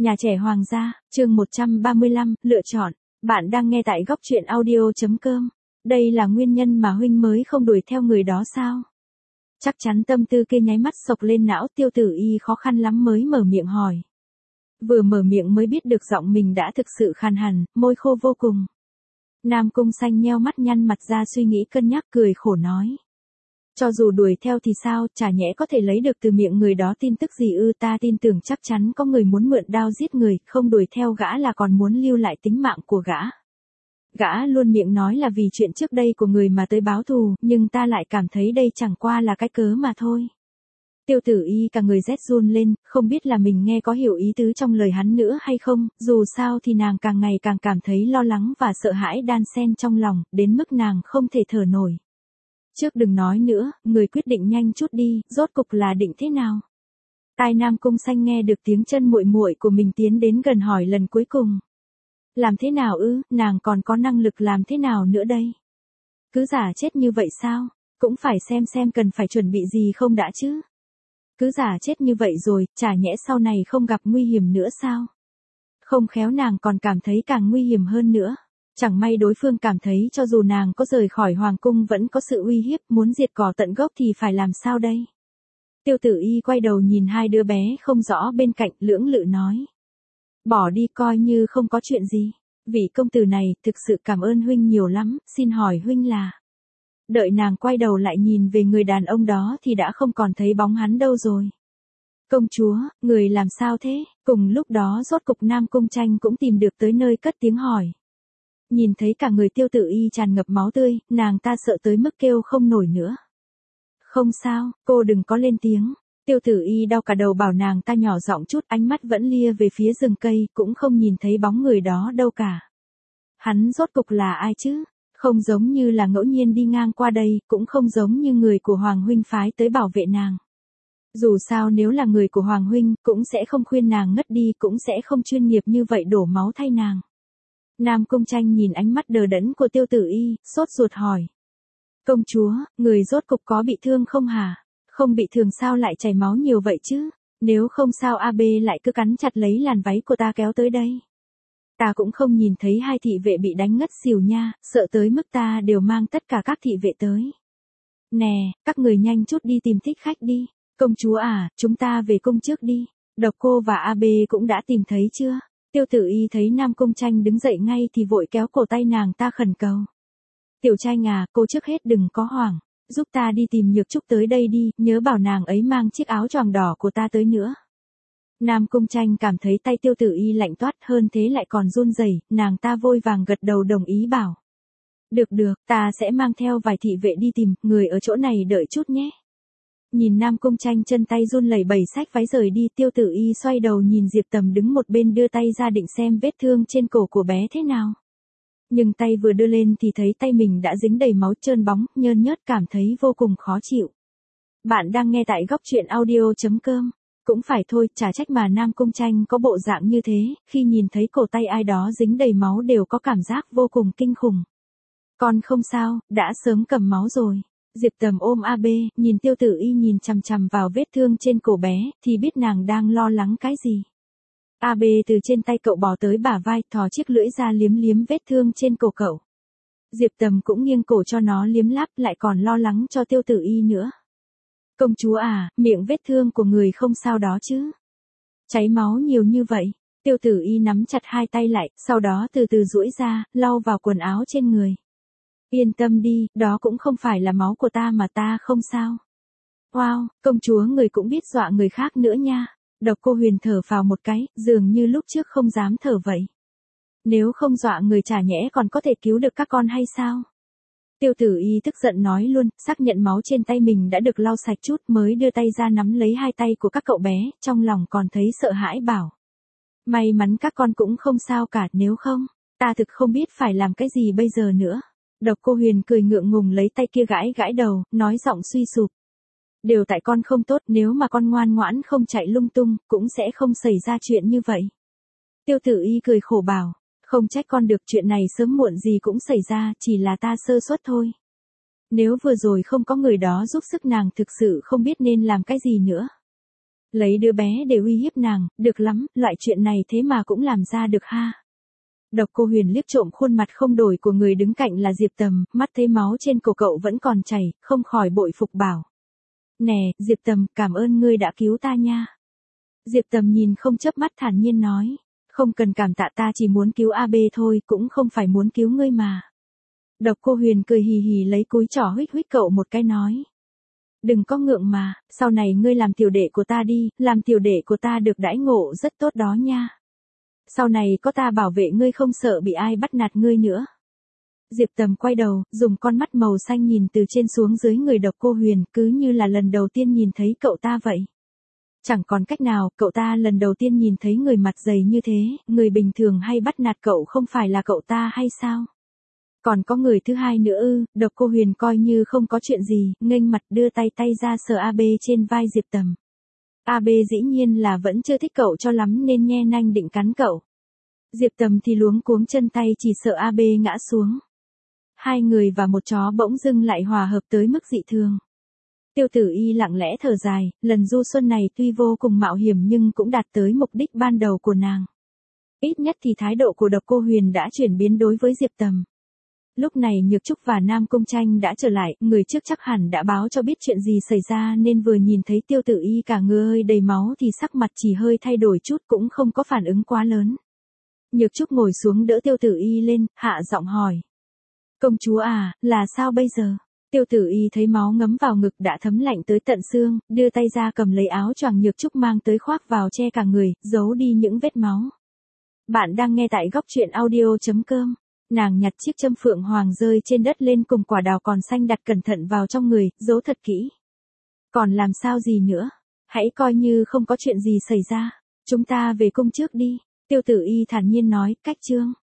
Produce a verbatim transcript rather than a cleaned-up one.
Nhà trẻ Hoàng gia, chương một trăm ba mươi lăm, lựa chọn. Bạn đang nghe tại góc truyện audio chấm com. Đây là nguyên nhân mà huynh mới không đuổi theo người đó sao? Chắc chắn tâm tư kia nháy mắt sộc lên não, Tiêu Tử Y khó khăn lắm mới mở miệng hỏi. Vừa mở miệng mới biết được giọng mình đã thực sự khàn hẳn, môi khô vô cùng. Nam Cung Xanh nheo mắt nhăn mặt ra suy nghĩ cân nhắc, cười khổ nói. Cho dù đuổi theo thì sao, chả nhẽ có thể lấy được từ miệng người đó tin tức gì ư? Ta tin tưởng chắc chắn có người muốn mượn đao giết người, không đuổi theo gã là còn muốn lưu lại tính mạng của gã. Gã luôn miệng nói là vì chuyện trước đây của người mà tới báo thù, nhưng ta lại cảm thấy đây chẳng qua là cái cớ mà thôi. Tiêu Tử Y cả người rét run lên, không biết là mình nghe có hiểu ý tứ trong lời hắn nữa hay không, dù sao thì nàng càng ngày càng cảm thấy lo lắng và sợ hãi đan xen trong lòng, đến mức nàng không thể thở nổi. Trước đừng nói nữa, người quyết định nhanh chút đi, rốt cục là định thế nào? Tai Nam Cung Xanh nghe được tiếng chân muội muội của mình tiến đến gần hỏi lần cuối cùng. Làm thế nào ư, nàng còn có năng lực làm thế nào nữa đây? Cứ giả chết như vậy sao? Cũng phải xem xem cần phải chuẩn bị gì không đã chứ? Cứ giả chết như vậy rồi, chả nhẽ sau này không gặp nguy hiểm nữa sao? Không khéo nàng còn cảm thấy càng nguy hiểm hơn nữa. Chẳng may đối phương cảm thấy cho dù nàng có rời khỏi hoàng cung vẫn có sự uy hiếp, muốn diệt cỏ tận gốc thì phải làm sao đây? Tiêu Tử Y quay đầu nhìn hai đứa bé không rõ bên cạnh, lưỡng lự nói. Bỏ đi coi như không có chuyện gì. Vị công tử này, thực sự cảm ơn huynh nhiều lắm, xin hỏi huynh là... Đợi nàng quay đầu lại nhìn về người đàn ông đó thì đã không còn thấy bóng hắn đâu rồi. Công chúa, người làm sao thế? Cùng lúc đó rốt cục Nam Cung Tranh cũng tìm được tới nơi cất tiếng hỏi. Nhìn thấy cả người Tiêu Tử Y tràn ngập máu tươi, nàng ta sợ tới mức kêu không nổi nữa. Không sao, cô đừng có lên tiếng. Tiêu Tử Y đau cả đầu bảo nàng ta nhỏ giọng chút, ánh mắt vẫn lia về phía rừng cây, cũng không nhìn thấy bóng người đó đâu cả. Hắn rốt cục là ai chứ? Không giống như là ngẫu nhiên đi ngang qua đây, cũng không giống như người của Hoàng Huynh phái tới bảo vệ nàng. Dù sao nếu là người của Hoàng Huynh, cũng sẽ không khuyên nàng ngất đi, cũng sẽ không chuyên nghiệp như vậy đổ máu thay nàng. Nam Cung Tranh nhìn ánh mắt đờ đẫn của Tiêu Tử Y, sốt ruột hỏi. Công chúa, người rốt cục có bị thương không hả? Không bị thương sao lại chảy máu nhiều vậy chứ? Nếu không sao a bê lại cứ cắn chặt lấy làn váy của ta kéo tới đây. Ta cũng không nhìn thấy hai thị vệ bị đánh ngất xỉu nha, sợ tới mức ta đều mang tất cả các thị vệ tới. Nè, các người nhanh chút đi tìm thích khách đi. Công chúa à, chúng ta về cung trước đi. Độc Cô và a bê cũng đã tìm thấy chưa? Tiêu Tử Y thấy Nam Cung Tranh đứng dậy ngay thì vội kéo cổ tay nàng ta khẩn cầu. Tiểu Tranh à, cô trước hết đừng có hoảng, giúp ta đi tìm Nhược Trúc tới đây đi, nhớ bảo nàng ấy mang chiếc áo choàng đỏ của ta tới nữa. Nam Cung Tranh cảm thấy tay Tiêu Tử Y lạnh toát, hơn thế lại còn run rẩy, nàng ta vội vàng gật đầu đồng ý bảo. Được được, ta sẽ mang theo vài thị vệ đi tìm, người ở chỗ này đợi chút nhé. Nhìn Nam Cung Tranh chân tay run lẩy bẩy xách váy rời đi, Tiêu Tử Y xoay đầu nhìn Diệp Tầm đứng một bên đưa tay ra định xem vết thương trên cổ của bé thế nào. Nhưng tay vừa đưa lên thì thấy tay mình đã dính đầy máu trơn bóng, nhơn nhớt, cảm thấy vô cùng khó chịu. Bạn đang nghe tại góc truyện audio chấm com. Cũng phải thôi, chả trách mà Nam Cung Tranh có bộ dạng như thế, khi nhìn thấy cổ tay ai đó dính đầy máu đều có cảm giác vô cùng kinh khủng. Con không sao, đã sớm cầm máu rồi. Diệp Tầm ôm a bê, nhìn Tiêu Tử Y nhìn chằm chằm vào vết thương trên cổ bé, thì biết nàng đang lo lắng cái gì. a bê từ trên tay cậu bò tới bả vai, thò chiếc lưỡi ra liếm liếm vết thương trên cổ cậu. Diệp Tầm cũng nghiêng cổ cho nó liếm láp, lại còn lo lắng cho Tiêu Tử Y nữa. Công chúa à, miệng vết thương của người không sao đó chứ? Cháy máu nhiều như vậy. Tiêu Tử Y nắm chặt hai tay lại, sau đó từ từ duỗi ra, lau vào quần áo trên người. Yên tâm đi, đó cũng không phải là máu của ta mà ta không sao. Wow, công chúa người cũng biết dọa người khác nữa nha. Độc Cô Huyền thở phào một cái, dường như lúc trước không dám thở vậy. Nếu không dọa người chả nhẽ còn có thể cứu được các con hay sao? Tiêu Tử Y tức giận nói luôn, xác nhận máu trên tay mình đã được lau sạch chút mới đưa tay ra nắm lấy hai tay của các cậu bé, trong lòng còn thấy sợ hãi bảo. May mắn các con cũng không sao cả, nếu không, ta thực không biết phải làm cái gì bây giờ nữa. Độc Cô Huyền cười ngượng ngùng lấy tay kia gãi gãi đầu, nói giọng suy sụp. Đều tại con không tốt, nếu mà con ngoan ngoãn không chạy lung tung, cũng sẽ không xảy ra chuyện như vậy. Tiêu Tử Y cười khổ bảo. Không trách con được, chuyện này sớm muộn gì cũng xảy ra, chỉ là ta sơ suất thôi. Nếu vừa rồi không có người đó giúp sức nàng thực sự không biết nên làm cái gì nữa. Lấy đứa bé để uy hiếp nàng, được lắm, loại chuyện này thế mà cũng làm ra được ha. Độc Cô Huyền liếc trộm khuôn mặt không đổi của người đứng cạnh là Diệp Tầm, mắt thấy máu trên cổ cậu vẫn còn chảy, không khỏi bội phục bảo. Nè, Diệp Tầm, cảm ơn ngươi đã cứu ta nha. Diệp Tầm nhìn không chớp mắt thản nhiên nói. Không cần cảm tạ, ta chỉ muốn cứu a bê thôi, cũng không phải muốn cứu ngươi mà. Độc Cô Huyền cười hì hì lấy cúi trỏ huých huých cậu một cái nói. Đừng có ngượng mà, sau này ngươi làm tiểu đệ của ta đi, làm tiểu đệ của ta được đãi ngộ rất tốt đó nha. Sau này có ta bảo vệ ngươi không sợ bị ai bắt nạt ngươi nữa. Diệp Tầm quay đầu, dùng con mắt màu xanh nhìn từ trên xuống dưới người Độc Cô Huyền, cứ như là lần đầu tiên nhìn thấy cậu ta vậy. Chẳng còn cách nào, cậu ta lần đầu tiên nhìn thấy người mặt dày như thế, người bình thường hay bắt nạt cậu không phải là cậu ta hay sao? Còn có người thứ hai nữa ư? Độc Cô Huyền coi như không có chuyện gì, nghênh mặt đưa tay tay ra sờ a bê trên vai Diệp Tầm. a bê dĩ nhiên là vẫn chưa thích cậu cho lắm nên nhe nanh định cắn cậu. Diệp Tầm thì luống cuống chân tay chỉ sợ a bê ngã xuống. Hai người và một chó bỗng dưng lại hòa hợp tới mức dị thường. Tiêu Tử Y lặng lẽ thở dài, lần du xuân này tuy vô cùng mạo hiểm nhưng cũng đạt tới mục đích ban đầu của nàng. Ít nhất thì thái độ của Độc Cô Huyền đã chuyển biến đối với Diệp Tầm. Lúc này Nhược Trúc và Nam Cung Tranh đã trở lại, người trước chắc hẳn đã báo cho biết chuyện gì xảy ra nên vừa nhìn thấy Tiêu Tử Y cả người hơi đầy máu thì sắc mặt chỉ hơi thay đổi chút cũng không có phản ứng quá lớn. Nhược Trúc ngồi xuống đỡ Tiêu Tử Y lên, hạ giọng hỏi. Công chúa à, là sao bây giờ? Tiêu Tử Y thấy máu ngấm vào ngực đã thấm lạnh tới tận xương, đưa tay ra cầm lấy áo choàng Nhược Trúc mang tới khoác vào che cả người, giấu đi những vết máu. Bạn đang nghe tại góc truyện audio chấm com. Nàng nhặt chiếc châm phượng hoàng rơi trên đất lên cùng quả đào còn xanh đặt cẩn thận vào trong người, giấu thật kỹ. Còn làm sao gì nữa? Hãy coi như không có chuyện gì xảy ra. Chúng ta về cung trước đi. Tiêu Tử Y thản nhiên nói, cách chương.